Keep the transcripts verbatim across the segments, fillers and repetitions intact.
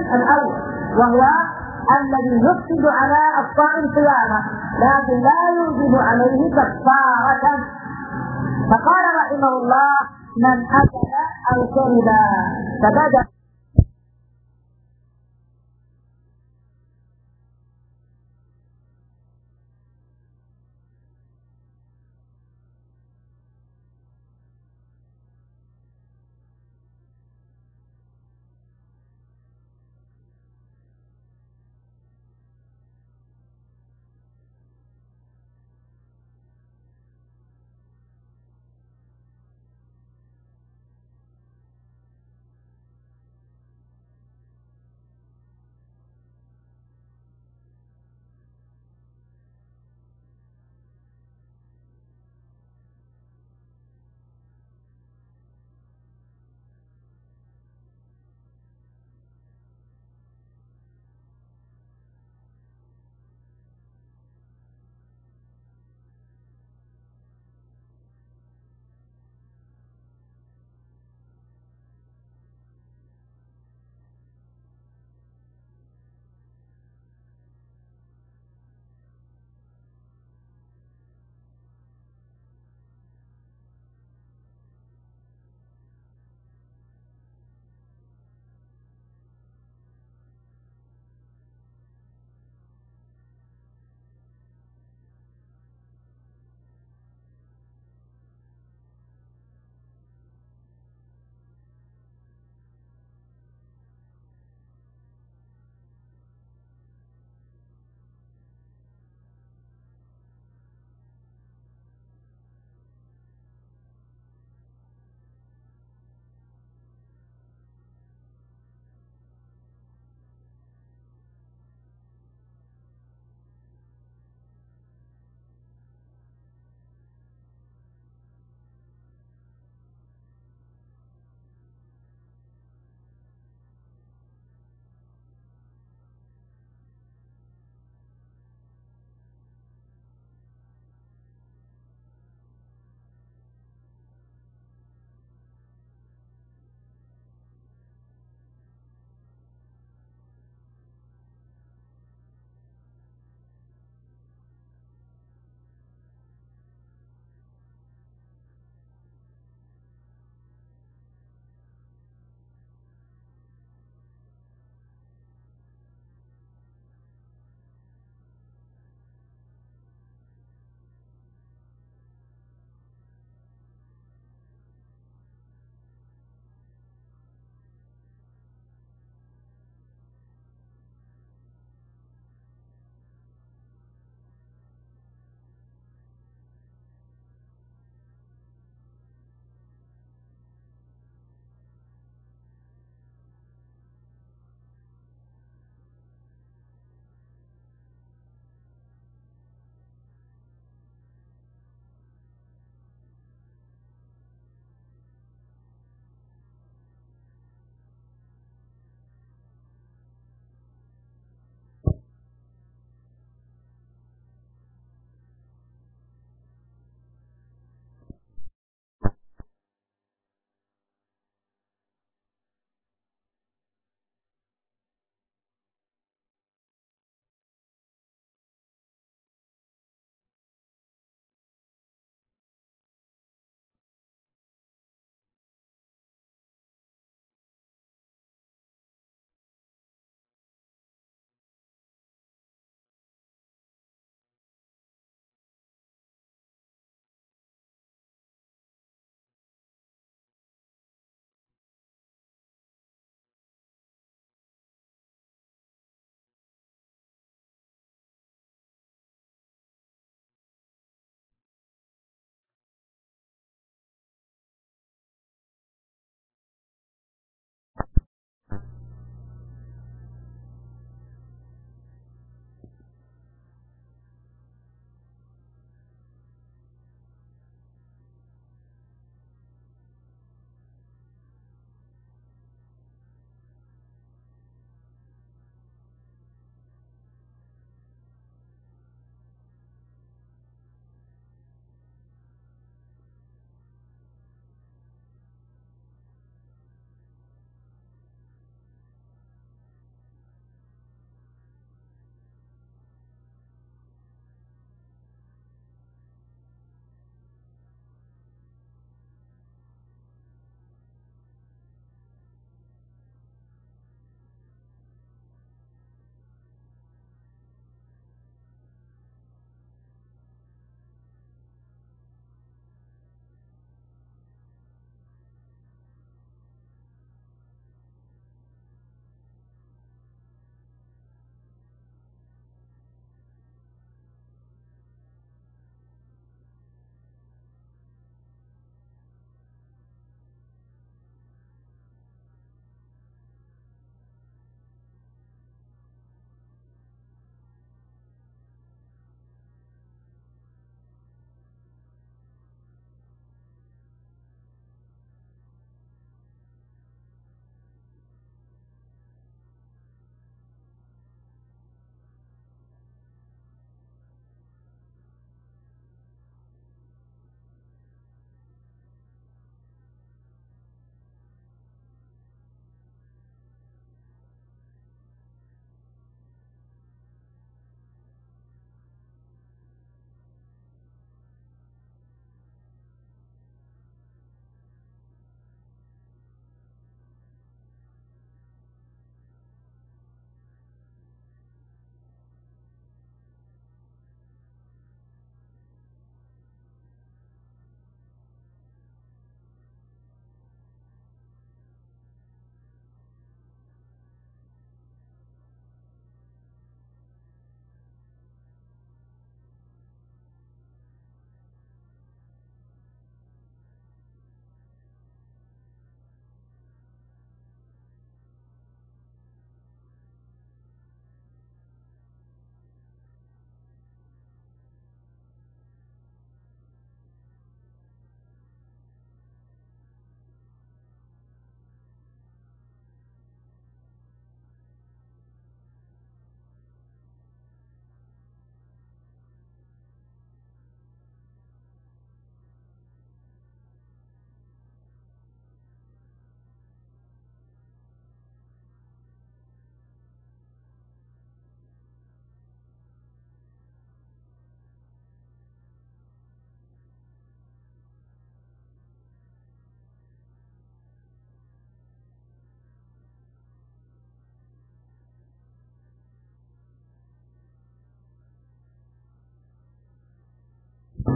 الأول، وهو الذي يفسد على الصائم صيامه لكن لا يوجب عليه كفارة. فقال رحمه الله: من أكل أو شرب فبدأ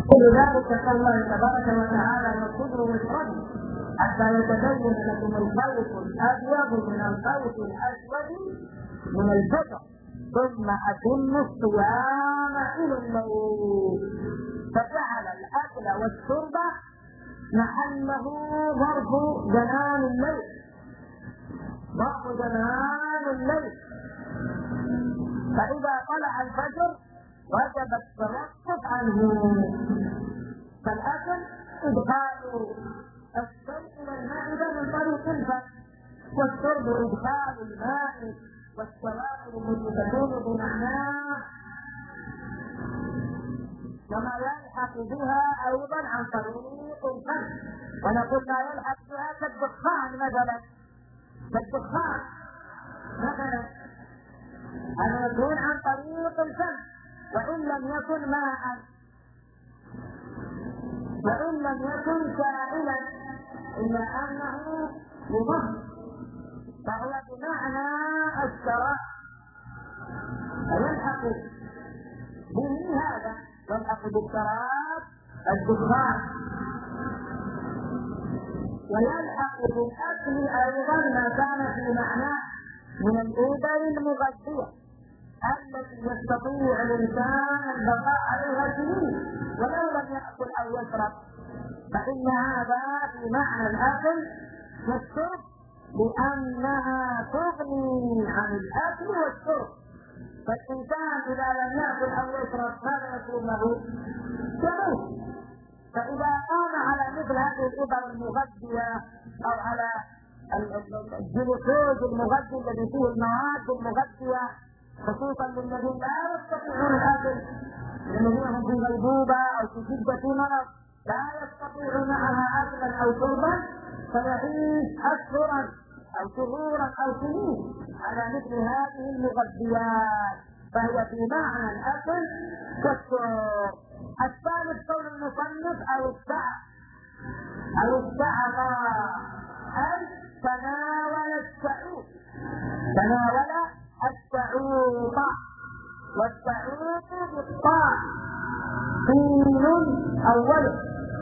ولذلك قال الله تبارك وتعالى: وكلوا واشربوا حتى يتبين لكم الخيط الابيض من الخيط الاسود من الفجر ثم اتموا الصيام الى الليل. فجعل الاكل والشرب محله ضرب جنان الليل، ضرب جنان الليل. فاذا طلع الفجر وجب التوقف عنه. فالاكل ادخال الشيء الى المعده من طريق الفم، والشرب ادخال الماء والسوائل التي تكون بمعناه، وما يلحق بها ايضا عن طريق الفم. ونقول ما يلحق بها كالدخان مثلا، كالدخان مثلا هذا يكون عن طريق الفم، وان لم يكن ماء، وان لم يكن سائلا، الا انه يضر، فهو بمعنى الشراب. فيلحق به هذا، يلحق بالشراب الدخان، ويلحق بالاكل ايضا ما كان في معناه من الابر المغذيه التي يستطيع الانسان البقاء عليها سنين ولو لم ياكل او يشرب، فان هذا في معنى الاكل والشرب، لانها تغني عن الاكل والشرب. فالانسان اذا لم ياكل او يشرب ماذا يكون له؟ يموت. فاذا قام على مثل هذه الابر المغذيه او على الجلوكوز المغذي الذي فيه المواد المغذيه خصوصا للذين لا يستطيعون الاكل، الذين هم في غيبوبه او في شده مرض لا يستطيعون معها اكلا او شربا، فيعيش اشهرا او شهورا او سنين على مثل هذه المغذيات، فهي في معنى الاكل والشرب. الثالث قول المصنف او السعه او السعه اي تناول السعود، تناول السعود، والسعود بالطاء سين اوله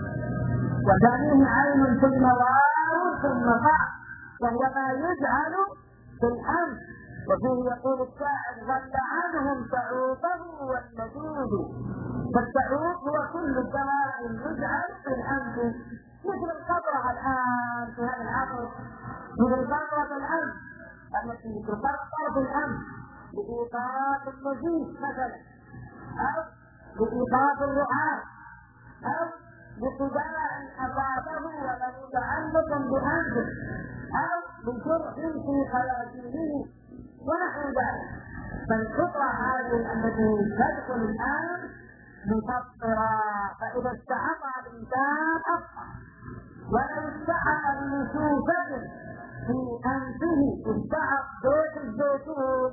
وثانيه عين ثم واو ثم طاء، وهو ما يجعل في الانف. وفيه يقول الشاعر: ظل عنهم سعوده واللذوذ. فالسعود هو كل دواء يجعل في الانف، مثل القطره الان في هذا العصر، مثل قطره الانف التي تقطر في الانف لايقاف النزيف مثلا، او لايقاف الرعاة، او لصداع اصابه ولم يتعلق بانفه، او لجرح في خياشيمه ونحو ذلك. فالقطره هذه التي تدخل الان مفطره، فاذا استعطى الانسان افطر. ولو استعط بنشوفه في انفه، استعط زيت الزيتون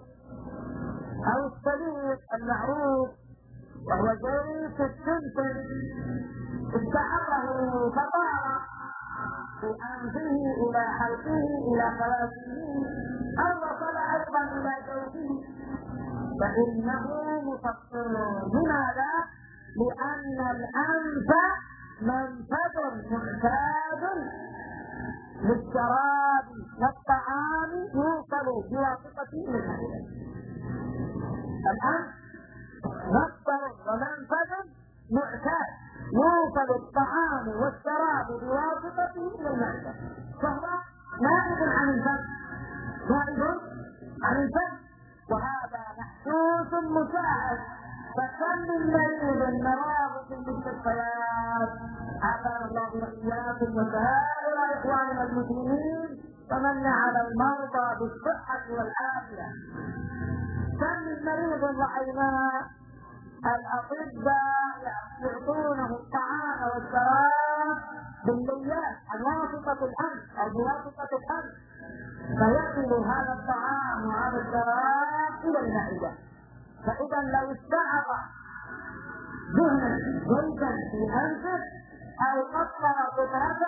او السليق المعروف وهو زيت السمسم، استعطه فطار في انفه الى حلقه الى خياشيمه او وصل ايضا الى جوفه، فانه مفطر. لماذا؟ لان الانف منفذ معتاد للشراب والطعام يوصل بواسطة المعدة. الأنف مصدر ومنفذ معتاد يوصل الطعام والشراب بواسطته الى المعدة، فهو نائب عن الفم، نائب عن الفم، وهذا محسوس مساعد. فكم من مريض نراه في المستشفيات، عافانا الله واياكم وسائر اخواننا المسلمين، ومن على المرضى بالصحه والعافيه. كم من مريض رايناه الاطباء يعطونه الطعام والشراب بالليات عن واسطه الانف او بواسطه الانف، فيصل هذا الطعام وهذا الشراب الى المعده. فاذا لو استعط دهنا زيتا في انفه او قطر قطره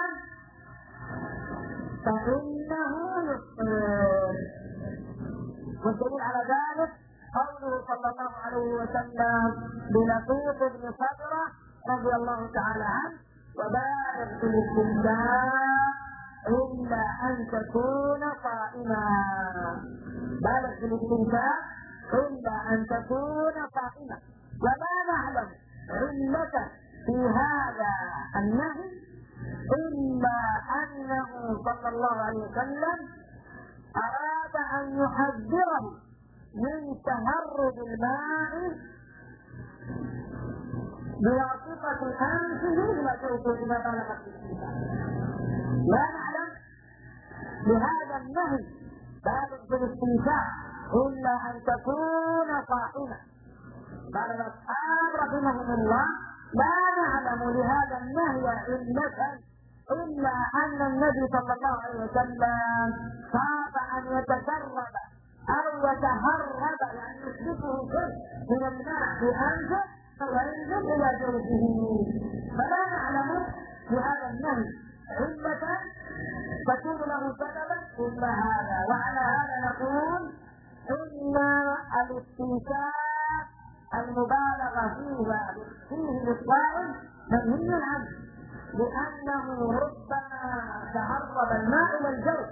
فانه يفطر. والدليل على ذلك قوله صلى الله عليه وسلم للقيط بن صبرة رضي الله تعالى عنه: وبالغ في الاستمتاع إلا أن تكون صائما. بالغ في الاستمتاع إلا أن تكون صائما. وما نعلم علة في هذا النهي إلا أنه صلى الله عليه وسلم أراد أن يحذره من تهرب الماء بواسطة أنفه إلى جوفه إذا بلغ الاستمتاع. لا نعلم بهذا النهي بالغ في الاستمتاع إلا أن تكون صائما. قال الأصحاب رحمهم الله: لا نعلم لهذا النهي علة إلا أن النبي صلى الله عليه وسلم خاف أن يتسرب أو يتهرب، يعني يشركه شيء من الماء في أنفه وينزل إلى جوفه. فلا نعلم لهذا النهي علة تكون له سببا إلا هذا. وعلى هذا نقول إن الاستمتاع المبالغة فيها فيه للصائم منهي عنه، لأنه ربما تهرب الماء إلى الجوف.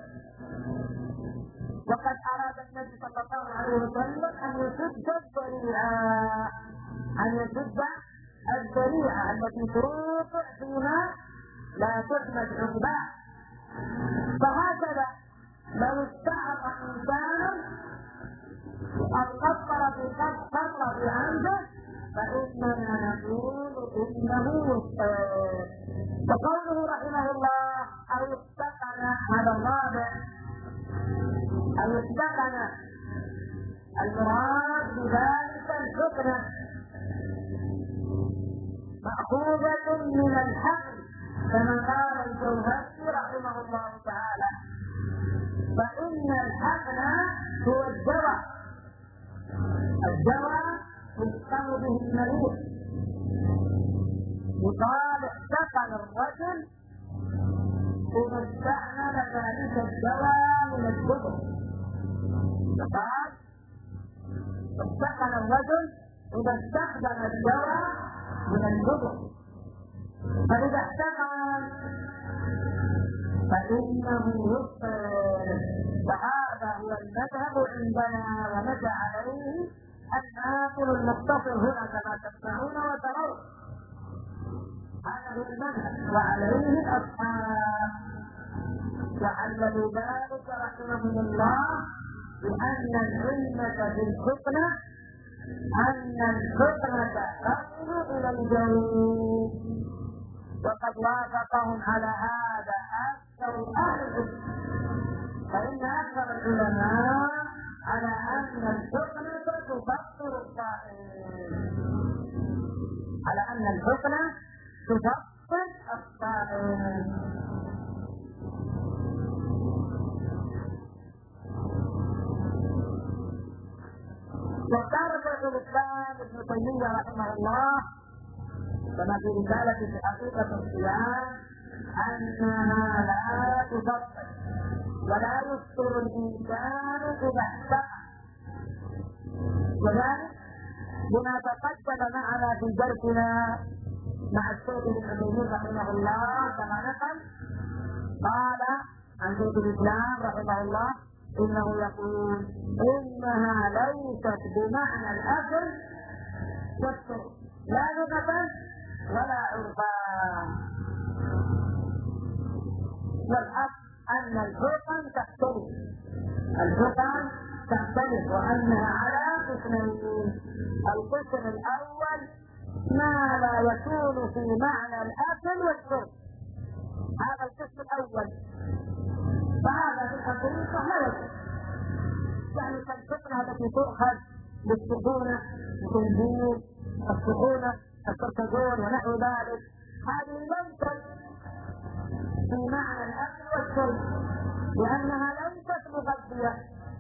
وقد أراد النبي صلى الله عليه وسلم أن يسد الذريعة أن يسد الذريعة التي توقع فيما لا تحمد عقباه. فهكذا لو استعر إنسان أو قصر في قصر في عنده فإننا نقول إنه يستوي. وقوله رحمه الله: أو استقن، هذا الرابع، أو استقن المراد بذلك الحكمة مأخوذة من الحقل، كما قال الجوهري رحمه الله تعالى: فإن الحقل هو الدواء، الدواء يسقم به المريض. يقال استقن الرجل إذا استعمل ذلك الدواء من الدبر. يقال استقن الرجل إذا استخدم الدواء من الدبر. فإذا استقن فإنه يفطر. وهذا هو المذهب عندنا، ونجى عليه الناقل المختصر هنا كما تسمعون وترون. هذا هو المذهب وعليه الأصحاب. وعللوا ذلك رحمهم الله بأن العلة في الحكمة أن الحكمة تصل إلى الجوف. وقد وافقهم على هذا أكثر أهل العلم، فإن أكثر العلماء على أن الحكمة تفطر الصائم، على أن الحكمة تفطر الصائم. واختار شيخ الإسلام ابن تيمية رحمه الله كما في رسالة في حقيقة الصيام أنها لا تفطر ولا يفطر الإنسان إذا احتاج، وذلك بما تقدم معنا في درسنا مع الشيخ ابن تيمية رحمه الله كما نقل. قال عن شيخ الإسلام رحمه الله إنه يقول إنها ليست بمعنى الأكل والشرب لا لغة ولا عرفا، والحق أن الحكم تختلف الحكم تختلف وأنها على قسمين. القسم الأول ما لا يكون في معنى الأكل والشرب، هذا القسم الأول، فهذا في الحقيقة لا يكون، يعني كالفطنة التي تؤخذ بالسخونة الخنزير السخونة الكركدون ونحو ذلك، هذه ليست في معنى الأكل والشرب لأنها ليست مغذية.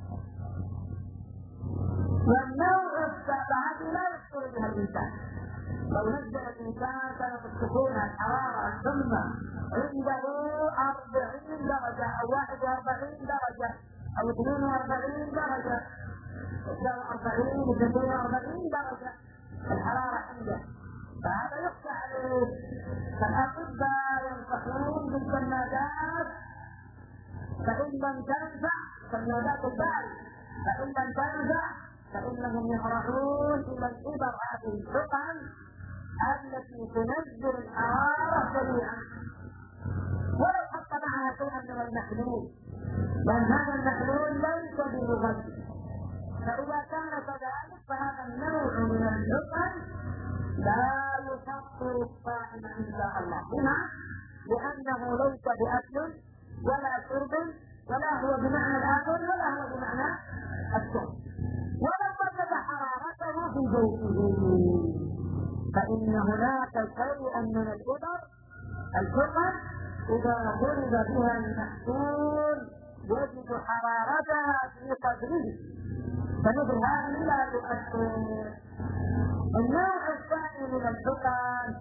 والنوع السابع لا يفطر بها الإنسان. لو نزل الإنسان كانت السخونة الحرارة الحمى عنده أربعين درجة أو واحد وأربعين درجة أو اثنين وأربعين درجة، أربعين واثنين وأربعين درجة الحرارة عنده، فهذا يخشى عليه. فالأطباء ينصحون بالجمادات، فإن لم تنفع جمادات البال، فإن لم تنفع فإنهم يهرعون إلى الإبر هذه الحقن التي تنزل الحرارة سريعا، ولو حط معها شيئا من المحلول، لأن هذا المحلول ليس بمغذي. فإذا كان كذلك فهذا النوع من الحقن لا يفطر الصائم إن شاء الله. هنا لأنه ليس بأكل ولا شرب، ولا هو بمعنى الآكل ولا هو بمعنى الشرب، ولو وجد حرارته في جوفه، فإن هناك شيئا من الإبر الحقن إذا ضرب بها المحصول يجد حرارتها في صدره، فمثل هذه لا تؤثر. النوع الثاني من الحقن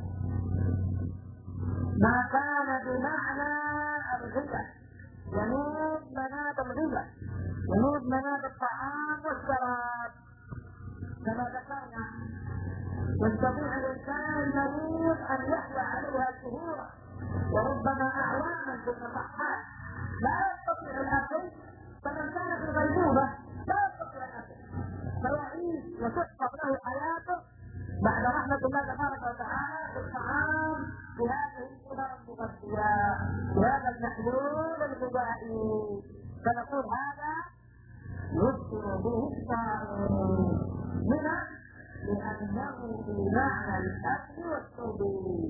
ما كان بمعنى الغذاء، ينوب مناب الغذاء، ينوب مناب الطعام والشراب كما ذكرنا. يستطيع الإنسان المريض أن يحيا عليها شهورا وربما أعواما في المصحات، لا يستطيع الأكل، فمن كان في غيبوبة لا يستطيع الأكل، فيعيش وتحفظ له حياته بعد رحمة الله تبارك وتعالى بالطعام بهذه الإبر المغذية بهذا المحلول الغذائي. فنقول هذا يذكر به الصائم هنا لأنه بمعنى الأكل والشرب.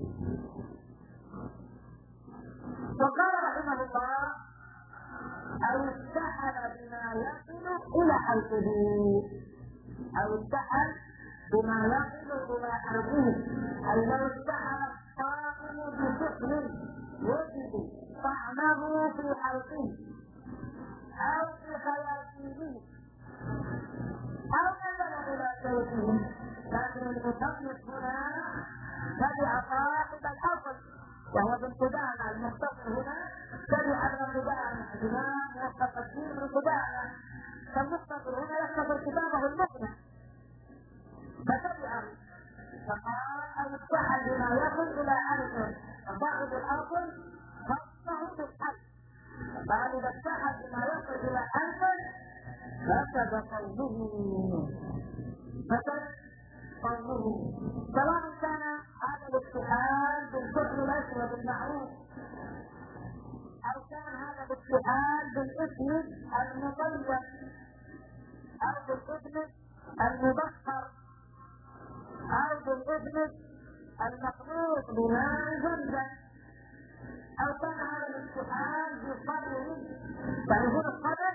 وقال رحمه الله: أو اتحل بما يصل إلى حلقه، أو اتحل بما يصل إلى حلقه، أي لو اتحل الصائم بسحر يجد طعمه في حلقه أو في خياشيمه أو نزل إلى شوكه. لكن المصنف هنا تبع صاحب الأصل وهو ابن قدامة، المختصر هنا تبع ابن قدامة الإمام موفق الدين بن قدامة، فالمختصر هنا يختصر كتابه المقنع فتبعه فقال: أو اتحل بما يصل إلى حلقه. فصاحب الأصل خصه بالحل، قال: إذا اتحل بما يصل إلى حلقه فسد قوله، فسد قوله، سواء كان هذا الاتحاد بالفعل الأسود المعروف أو كان هذا الاتحاد بالاسم المطيب أو بالاسم المبخر أو بالاسم المخلوط بماء زنجة، أو كان هذا الاتحاد بالصدر. تعرفون الصدر؟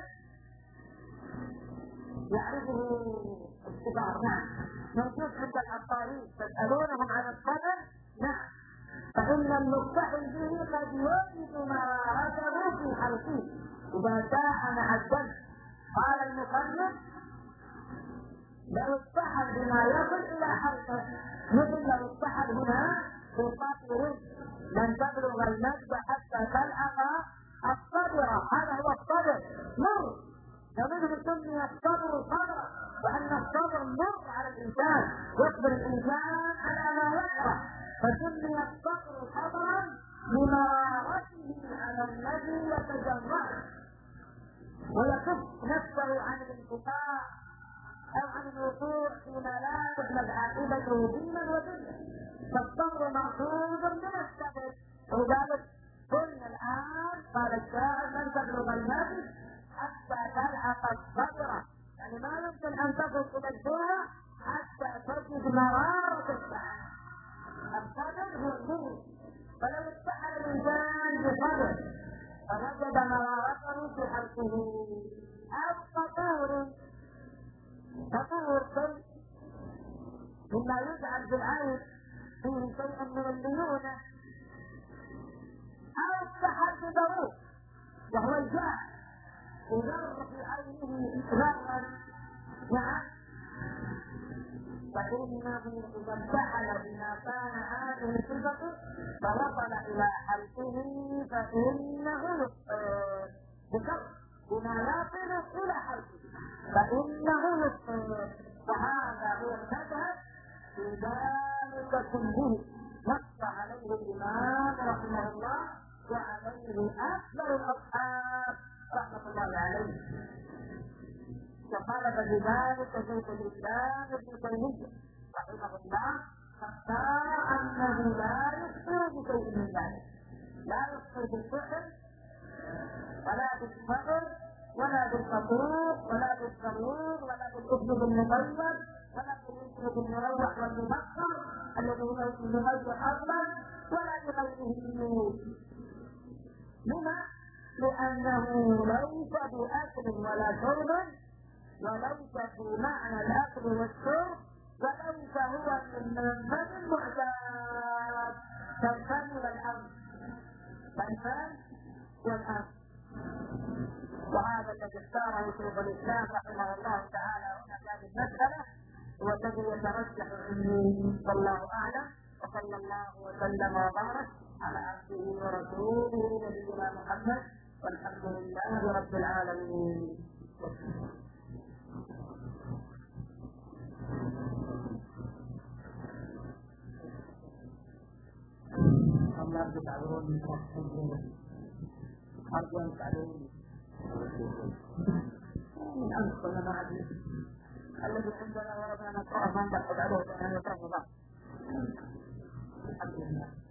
يعرفه الكبار، نعم، موجود عند العطارين، تسألونهم عن الصدر، نعم، فإن المتصل به قد يجد مرارته في حلقه إذا ساح مع الدم. قال المصنف: لو اتحد بما يصل إلى حلقه، مثل لو اتحد هنا بقطر لن تبلغ المد حتى تلحق الصدر، هذا هو الصدر مر، فمنه سمي الصبر صبرا، وأن الصبر مر على الإنسان يصبر الإنسان على ما يكره، فسمي الصبر صبرا لمرارته على الذي يتجرع ويكف نفسه عن الانقطاع أو عن الوقوع فيما لا تحمد عاقبته دينا ودنيا. فالصبر مأخوذ من الصبر، ولذلك قلنا الآن قال الشاعر: لن تبلغ النفس حتى تلحق الصبر، يعني ما يمكن ان تصل الى الدنيا حتى تجد مرارة السعادة. الصبر هو المؤمن، فلو اتحد الانسان بصبر فوجد مرارته في حلقه. او فطور، فطور شيء مما يجعل بالعين فيه شيء من الليونة، او اتحد بضروب وهو الجاه وذر في عينه ذرا، نعم، فإنه إذا اتحل بما كان هذه صفته فوصل إلى حلقه فإنه يفطر، بشرط بما يصل إلى حلقه فإنه يفطر. وهذا هو المذهب في ذلك ذلك كله نص عليه الإمام رحمه الله وعليه أكثر الأصحاب رحمة الله عليه. وقال بذلك شيخ الإسلام ابن تيمية رحمه الله فاختار أنه لا يخطر بشيء من ذلك، لا يخطر بالسحر ولا بالصبر ولا بالفطور ولا بالصمود ولا بالكفر بالمطيب ولا بالمسر بالمروح والمبخر الذي هو المغير اصلا ولا بغيره. لما؟ لانه ليس باكل ولا شرب، وليس في معنى الاكل والشرب، وليس هو من منفذ المعتاد كالفم والامر كالفم والامر. وهذا الذي اختاره شيخ الاسلام رحمه الله تعالى هنا هذه المساله هو الذي يترجح عندي والله اعلم. وصلى الله وسلم وبارك على عبده ورسوله نبينا محمد والحمد لله رب العالمين. الله تعالى أرجو أن تعلموني من أمس كنا مع الذي عندنا وربنا نقرأ من بحث عليه بأنه يترفض الحمد لله.